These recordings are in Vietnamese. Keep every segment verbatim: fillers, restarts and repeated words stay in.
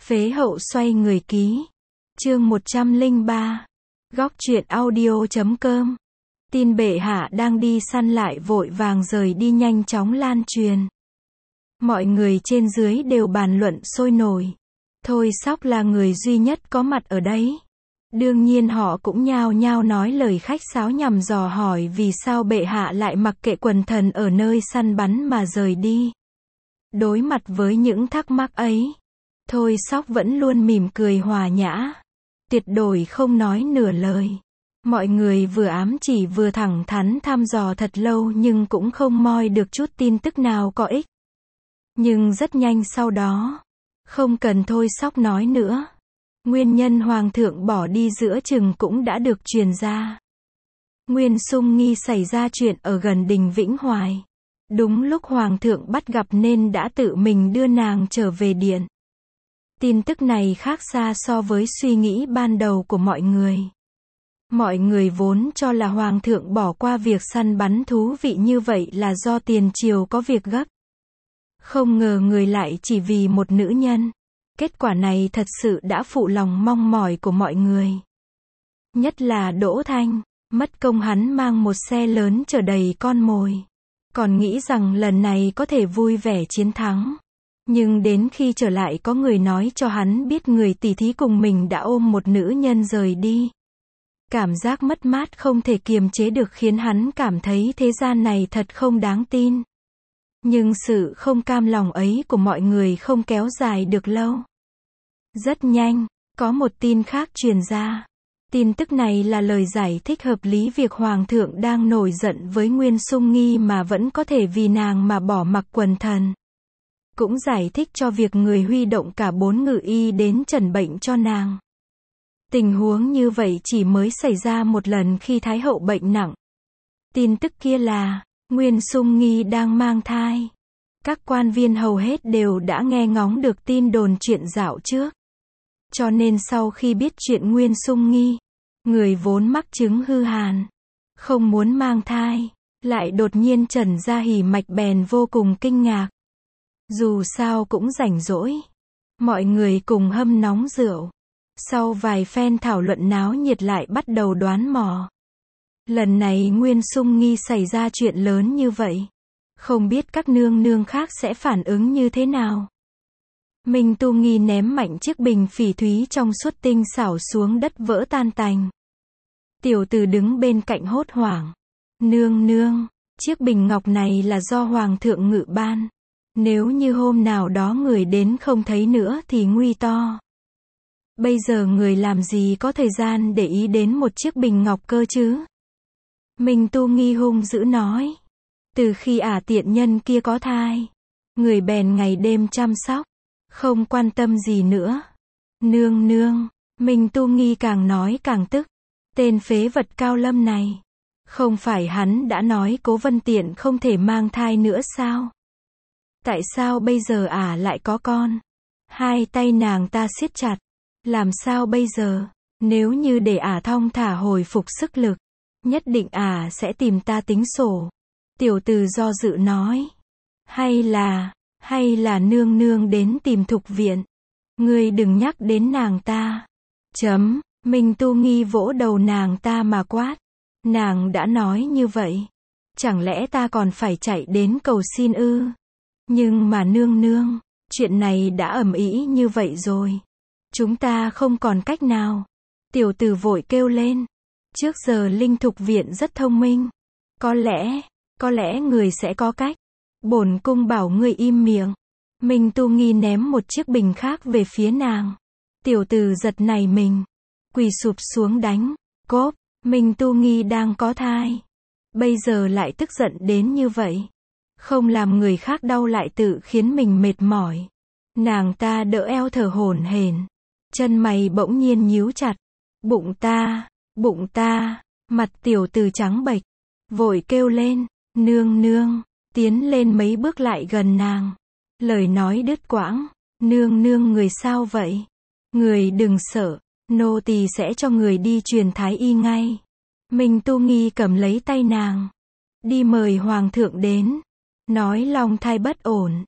Phế hậu xoay người ký. Chương một trăm lẻ ba. Góc truyện audio chấm com. Tin bệ hạ đang đi săn lại vội vàng rời đi nhanh chóng lan truyền. Mọi người trên dưới đều bàn luận sôi nổi. Thôi Sóc là người duy nhất có mặt ở đấy. Đương nhiên họ cũng nhao nhao nói lời khách sáo nhằm dò hỏi vì sao bệ hạ lại mặc kệ quần thần ở nơi săn bắn mà rời đi. Đối mặt với những thắc mắc ấy, Thôi Sóc vẫn luôn mỉm cười hòa nhã, tuyệt đối không nói nửa lời. Mọi người vừa ám chỉ vừa thẳng thắn thăm dò thật lâu nhưng cũng không moi được chút tin tức nào có ích. Nhưng rất nhanh sau đó, không cần Thôi Sóc nói nữa, nguyên nhân hoàng thượng bỏ đi giữa chừng cũng đã được truyền ra. Nguyên Sung Nghi xảy ra chuyện ở gần đình Vĩnh Hoài. Đúng lúc hoàng thượng bắt gặp nên đã tự mình đưa nàng trở về điện. Tin tức này khác xa so với suy nghĩ ban đầu của mọi người. Mọi người vốn cho là hoàng thượng bỏ qua việc săn bắn thú vị như vậy là do tiền triều có việc gấp. Không ngờ người lại chỉ vì một nữ nhân. Kết quả này thật sự đã phụ lòng mong mỏi của mọi người. Nhất là Đỗ Thanh, mất công hắn mang một xe lớn chở đầy con mồi. Còn nghĩ rằng lần này có thể vui vẻ chiến thắng. Nhưng đến khi trở lại có người nói cho hắn biết người tỉ thí cùng mình đã ôm một nữ nhân rời đi. Cảm giác mất mát không thể kiềm chế được khiến hắn cảm thấy thế gian này thật không đáng tin. Nhưng sự không cam lòng ấy của mọi người không kéo dài được lâu. Rất nhanh, có một tin khác truyền ra. Tin tức này là lời giải thích hợp lý việc hoàng thượng đang nổi giận với Nguyên Sung Nghi mà vẫn có thể vì nàng mà bỏ mặc quần thần. Cũng giải thích cho việc người huy động cả bốn ngự y đến trần bệnh cho nàng. Tình huống như vậy chỉ mới xảy ra một lần khi Thái hậu bệnh nặng. Tin tức kia là, Nguyên Sung Nghi đang mang thai. Các quan viên hầu hết đều đã nghe ngóng được tin đồn chuyện dạo trước. Cho nên sau khi biết chuyện Nguyên Sung Nghi, người vốn mắc chứng hư hàn, không muốn mang thai, lại đột nhiên trần ra hỉ mạch bèn vô cùng kinh ngạc. Dù sao cũng rảnh rỗi, mọi người cùng hâm nóng rượu. Sau vài phen thảo luận náo nhiệt lại bắt đầu đoán mò. Lần này Nguyên Sung Nghi xảy ra chuyện lớn như vậy, không biết các nương nương khác sẽ phản ứng như thế nào. Minh Tu Nghi ném mạnh chiếc bình phỉ thúy trong suốt tinh xảo xuống đất vỡ tan tành. Tiểu Từ đứng bên cạnh hốt hoảng. Nương nương, chiếc bình ngọc này là do hoàng thượng ngự ban. Nếu như hôm nào đó người đến không thấy nữa thì nguy to. Bây giờ người làm gì có thời gian để ý đến một chiếc bình ngọc cơ chứ? Minh Tu Nghi hung dữ nói. Từ khi ả tiện nhân kia có thai, người bèn ngày đêm chăm sóc, không quan tâm gì nữa. Nương nương, Minh Tu Nghi càng nói càng tức. Tên phế vật Cao Lâm này, không phải hắn đã nói Cố Vân Tiện không thể mang thai nữa sao? Tại sao bây giờ ả lại có con? Hai tay nàng ta siết chặt. Làm sao bây giờ? Nếu như để ả thong thả hồi phục sức lực, nhất định ả sẽ tìm ta tính sổ. Tiểu Từ do dự nói. Hay là, hay là nương nương đến tìm Thục Viện. Ngươi đừng nhắc đến nàng ta. Chấm, Minh Tu Nghi vỗ đầu nàng ta mà quát. Nàng đã nói như vậy. Chẳng lẽ ta còn phải chạy đến cầu xin ư? Nhưng mà nương nương, chuyện này đã ầm ĩ như vậy rồi. Chúng ta không còn cách nào. Tiểu Từ vội kêu lên. Trước giờ Linh Thục Viện rất thông minh. Có lẽ, có lẽ người sẽ có cách. Bổn cung bảo người im miệng. Minh Tu Nghi ném một chiếc bình khác về phía nàng. Tiểu Từ giật nảy mình, quỳ sụp xuống đánh. Cốp, Minh Tu Nghi đang có thai. Bây giờ lại tức giận đến như vậy. Không làm người khác đau lại tự khiến mình mệt mỏi. Nàng ta đỡ eo thở hổn hển. Chân mày bỗng nhiên nhíu chặt. Bụng ta, bụng ta, mặt Tiểu Từ trắng bệch. Vội kêu lên, nương nương, tiến lên mấy bước lại gần nàng. Lời nói đứt quãng, nương nương người sao vậy? Người đừng sợ, nô tỳ sẽ cho người đi truyền thái y ngay. Minh Tu Nghi cầm lấy tay nàng. Đi mời hoàng thượng đến. Nói long thai bất ổn.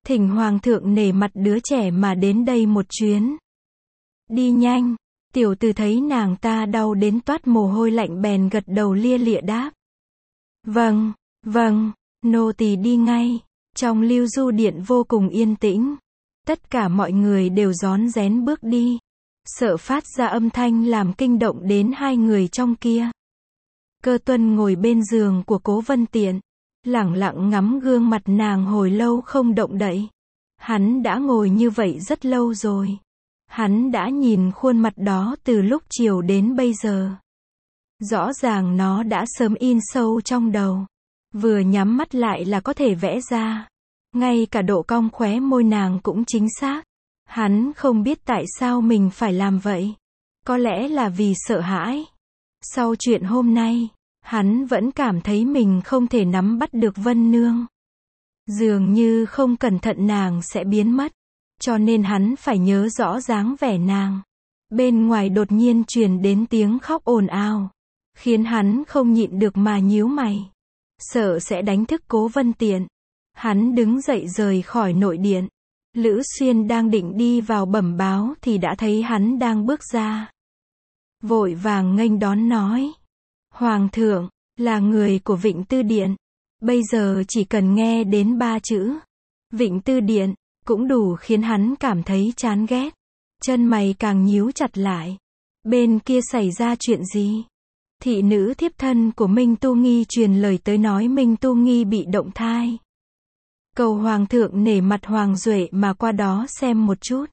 Thỉnh hoàng thượng nể mặt đứa trẻ mà đến đây một chuyến. Đi nhanh. Tiểu từ thấy nàng ta đau đến toát mồ hôi lạnh bèn gật đầu lia lịa đáp. Vâng, vâng, nô tỳ đi ngay. Trong Lưu Du Điện vô cùng yên tĩnh. Tất cả mọi người đều rón rén bước đi. Sợ phát ra âm thanh làm kinh động đến hai người trong kia. Cơ Tuân ngồi bên giường của Cố Vân Tiện. Lẳng lặng ngắm gương mặt nàng hồi lâu không động đậy. Hắn đã ngồi như vậy rất lâu rồi. Hắn đã nhìn khuôn mặt đó từ lúc chiều đến bây giờ. Rõ ràng nó đã sớm in sâu trong đầu. Vừa nhắm mắt lại là có thể vẽ ra. Ngay cả độ cong khóe môi nàng cũng chính xác. Hắn không biết tại sao mình phải làm vậy. Có lẽ là vì sợ hãi. Sau chuyện hôm nay, hắn vẫn cảm thấy mình không thể nắm bắt được Vân Nương. Dường như không cẩn thận nàng sẽ biến mất. Cho nên hắn phải nhớ rõ dáng vẻ nàng. Bên ngoài đột nhiên truyền đến tiếng khóc ồn ào. Khiến hắn không nhịn được mà nhíu mày. Sợ sẽ đánh thức Cố Vân Tiện. Hắn đứng dậy rời khỏi nội điện. Lữ Xuyên đang định đi vào bẩm báo thì đã thấy hắn đang bước ra. Vội vàng nghênh đón nói. Hoàng thượng, là người của Vịnh Tư Điện. Bây giờ chỉ cần nghe đến ba chữ Vịnh Tư Điện cũng đủ khiến hắn cảm thấy chán ghét. Chân mày càng nhíu chặt lại. Bên kia xảy ra chuyện gì? Thị nữ thiếp thân của Minh Tu Nghi truyền lời tới nói Minh Tu Nghi bị động thai. Cầu hoàng thượng nể mặt Hoàng Duệ mà qua đó xem một chút.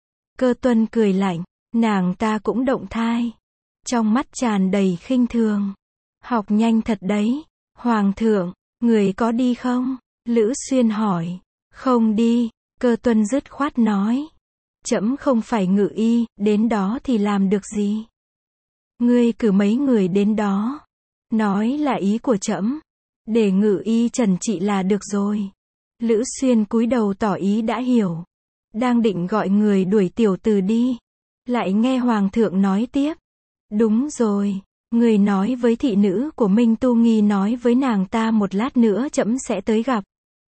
Cơ Tuân cười lạnh, nàng ta cũng động thai. Trong mắt tràn đầy khinh thường. Học nhanh thật đấy. Hoàng thượng, người có đi không? Lữ Xuyên hỏi. Không đi. Cơ Tuân dứt khoát nói. Trẫm không phải ngự y, đến đó thì làm được gì? Ngươi cử mấy người đến đó. Nói là ý của trẫm. Để ngự y trần trị là được rồi. Lữ Xuyên cúi đầu tỏ ý đã hiểu. Đang định gọi người đuổi tiểu từ đi. Lại nghe hoàng thượng nói tiếp. Đúng rồi. Người nói với thị nữ của Minh Tu Nghi nói với nàng ta một lát nữa trẫm sẽ tới gặp.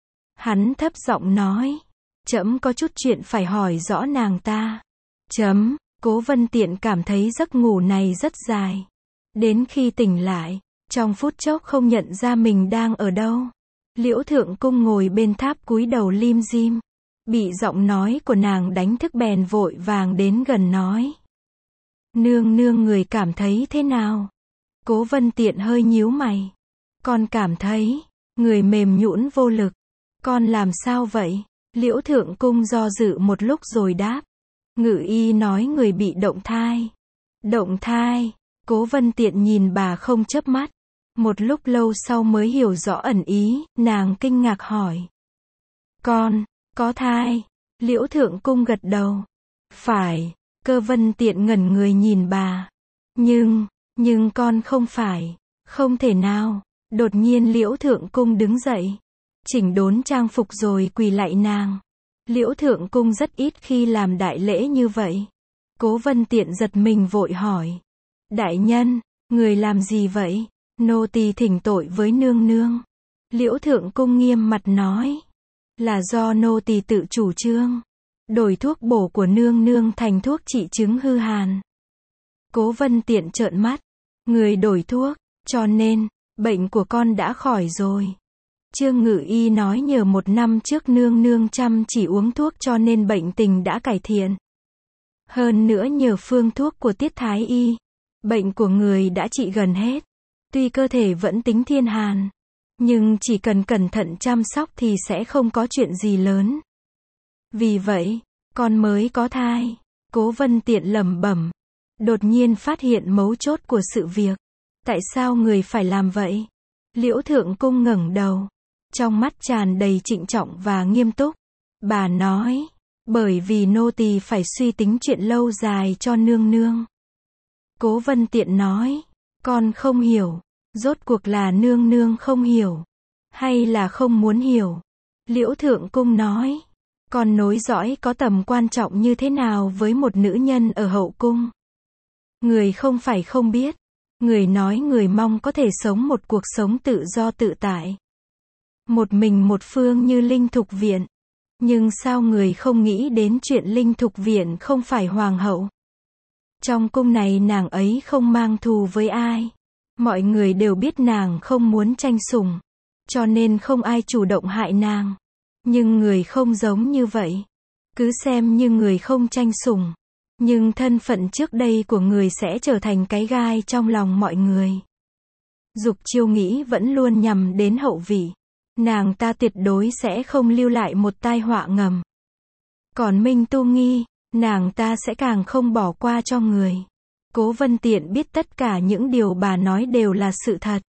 Hắn thấp giọng nói. Trẫm có chút chuyện phải hỏi rõ nàng ta. Chấm. Cố Vân Tiện cảm thấy giấc ngủ này rất dài. Đến khi tỉnh lại, trong phút chốc không nhận ra mình đang ở đâu. Liễu Thượng Cung ngồi bên tháp cúi đầu lim dim. Bị giọng nói của nàng đánh thức bèn vội vàng đến gần nói. Nương nương người cảm thấy thế nào? Cố Vân Tiện hơi nhíu mày. Con cảm thấy, người mềm nhũn vô lực. Con làm sao vậy? Liễu Thượng Cung do dự một lúc rồi đáp. Ngự y nói người bị động thai. Động thai? Cố Vân Tiện nhìn bà không chớp mắt. Một lúc lâu sau mới hiểu rõ ẩn ý, nàng kinh ngạc hỏi. Con, có thai? Liễu Thượng Cung gật đầu. Phải. Cơ Vân Tiện ngẩn người nhìn bà. Nhưng, nhưng con không phải. Không thể nào. Đột nhiên Liễu Thượng Cung đứng dậy. Chỉnh đốn trang phục rồi quỳ lạy nàng. Liễu Thượng Cung rất ít khi làm đại lễ như vậy. Cố Vân Tiện giật mình vội hỏi. Đại nhân, người làm gì vậy? Nô tỳ thỉnh tội với nương nương. Liễu Thượng Cung nghiêm mặt nói. Là do nô tỳ tự chủ trương. Đổi thuốc bổ của nương nương thành thuốc trị chứng hư hàn. Cố Vân Tiện trợn mắt. Người đổi thuốc, cho nên, bệnh của con đã khỏi rồi. Trương Ngự Y nói nhờ một năm trước nương nương chăm chỉ uống thuốc cho nên bệnh tình đã cải thiện. Hơn nữa nhờ phương thuốc của Tiết Thái Y, bệnh của người đã trị gần hết. Tuy cơ thể vẫn tính thiên hàn, nhưng chỉ cần cẩn thận chăm sóc thì sẽ không có chuyện gì lớn. Vì vậy, con mới có thai. Cố Vân Tiện lẩm bẩm. Đột nhiên phát hiện mấu chốt của sự việc. Tại sao người phải làm vậy? Liễu Thượng Cung ngẩng đầu. Trong mắt tràn đầy trịnh trọng và nghiêm túc. Bà nói. Bởi vì nô tỳ phải suy tính chuyện lâu dài cho nương nương. Cố Vân Tiện nói. Con không hiểu. Rốt cuộc là nương nương không hiểu. Hay là không muốn hiểu? Liễu Thượng Cung nói. Con nối dõi có tầm quan trọng như thế nào với một nữ nhân ở hậu cung? Người không phải không biết. Người nói người mong có thể sống một cuộc sống tự do tự tại. Một mình một phương như Linh Thục Viện. Nhưng sao người không nghĩ đến chuyện Linh Thục Viện không phải hoàng hậu? Trong cung này nàng ấy không mang thù với ai. Mọi người đều biết nàng không muốn tranh sủng, cho nên không ai chủ động hại nàng. Nhưng người không giống như vậy. Cứ xem như người không tranh sủng, nhưng thân phận trước đây của người sẽ trở thành cái gai trong lòng mọi người. Dục Chiêu nghĩ vẫn luôn nhằm đến hậu vị. Nàng ta tuyệt đối sẽ không lưu lại một tai họa ngầm. Còn Minh Tu Nghi, nàng ta sẽ càng không bỏ qua cho người. Cố Vân Tiện biết tất cả những điều bà nói đều là sự thật.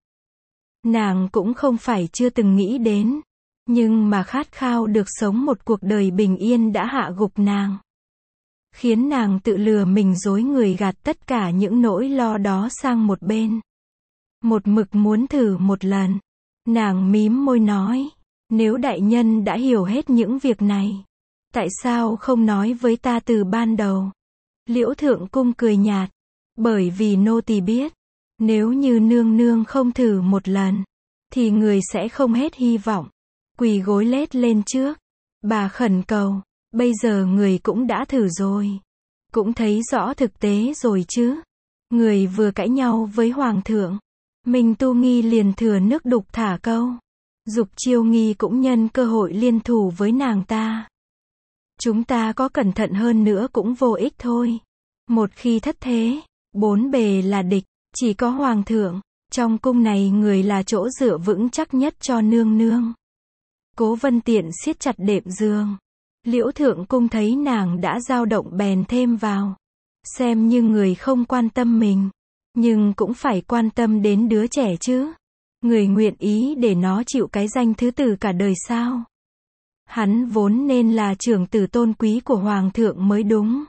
Nàng cũng không phải chưa từng nghĩ đến, nhưng mà khát khao được sống một cuộc đời bình yên đã hạ gục nàng. Khiến nàng tự lừa mình dối người, gạt tất cả những nỗi lo đó sang một bên. Một mực muốn thử một lần. Nàng mím môi nói, nếu đại nhân đã hiểu hết những việc này, tại sao không nói với ta từ ban đầu? Liễu Thượng Cung cười nhạt, bởi vì nô tỳ biết, nếu như nương nương không thử một lần, thì người sẽ không hết hy vọng. Quỳ gối lết lên trước, bà khẩn cầu, bây giờ người cũng đã thử rồi, cũng thấy rõ thực tế rồi chứ. Người vừa cãi nhau với hoàng thượng, Minh Tu Nghi liền thừa nước đục thả câu. Dục Chiêu Nghi cũng nhân cơ hội liên thủ với nàng ta. Chúng ta có cẩn thận hơn nữa cũng vô ích thôi. Một khi thất thế, bốn bề là địch, chỉ có hoàng thượng, trong cung này người là chỗ dựa vững chắc nhất cho nương nương. Cố Vân Tiện siết chặt đệm giường. Liễu Thượng Cung thấy nàng đã dao động bèn thêm vào. Xem như người không quan tâm mình, nhưng cũng phải quan tâm đến đứa trẻ chứ. Người nguyện ý để nó chịu cái danh thứ tử cả đời sao? Hắn vốn nên là trưởng tử tôn quý của hoàng thượng mới đúng.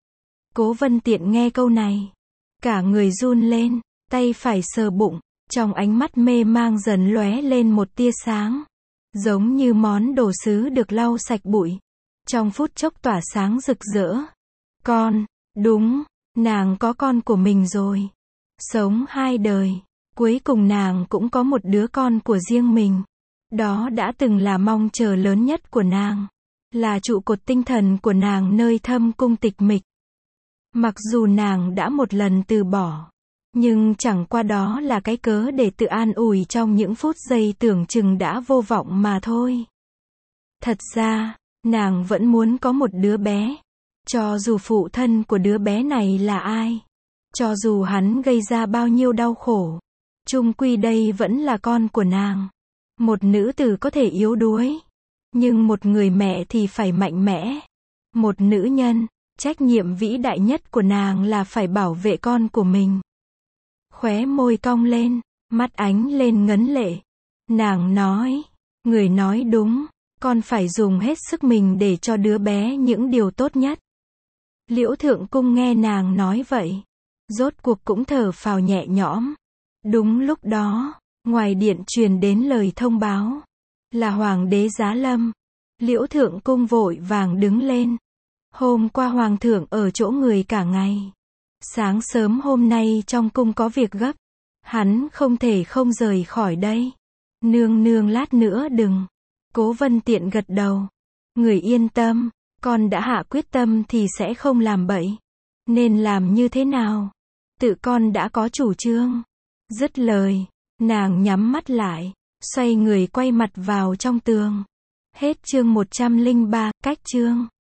Cố Vân Tiện nghe câu này, cả người run lên, tay phải sờ bụng, trong ánh mắt mê mang dần lóe lên một tia sáng, giống như món đồ sứ được lau sạch bụi, trong phút chốc tỏa sáng rực rỡ. Con, đúng, nàng có con của mình rồi. Sống hai đời, cuối cùng nàng cũng có một đứa con của riêng mình. Đó đã từng là mong chờ lớn nhất của nàng, là trụ cột tinh thần của nàng nơi thâm cung tịch mịch. Mặc dù nàng đã một lần từ bỏ, nhưng chẳng qua đó là cái cớ để tự an ủi trong những phút giây tưởng chừng đã vô vọng mà thôi. Thật ra, nàng vẫn muốn có một đứa bé, cho dù phụ thân của đứa bé này là ai, cho dù hắn gây ra bao nhiêu đau khổ, chung quy đây vẫn là con của nàng. Một nữ tử có thể yếu đuối, nhưng một người mẹ thì phải mạnh mẽ. Một nữ nhân, trách nhiệm vĩ đại nhất của nàng là phải bảo vệ con của mình. Khóe môi cong lên, mắt ánh lên ngấn lệ. Nàng nói, người nói đúng, con phải dùng hết sức mình để cho đứa bé những điều tốt nhất. Liễu Thượng Cung nghe nàng nói vậy, rốt cuộc cũng thở phào nhẹ nhõm. Đúng lúc đó, ngoài điện truyền đến lời thông báo, là hoàng đế giá lâm. Liễu Thượng Cung vội vàng đứng lên. Hôm qua hoàng thượng ở chỗ người cả ngày. Sáng sớm hôm nay trong cung có việc gấp, hắn không thể không rời khỏi đây. Nương nương lát nữa đừng. Cố Vân Tiện gật đầu. Người yên tâm, con đã hạ quyết tâm thì sẽ không làm bậy. Nên làm như thế nào? Tự con đã có chủ trương. Dứt lời, nàng nhắm mắt lại, xoay người quay mặt vào trong tường. Hết chương một trăm lẻ ba, cách chương.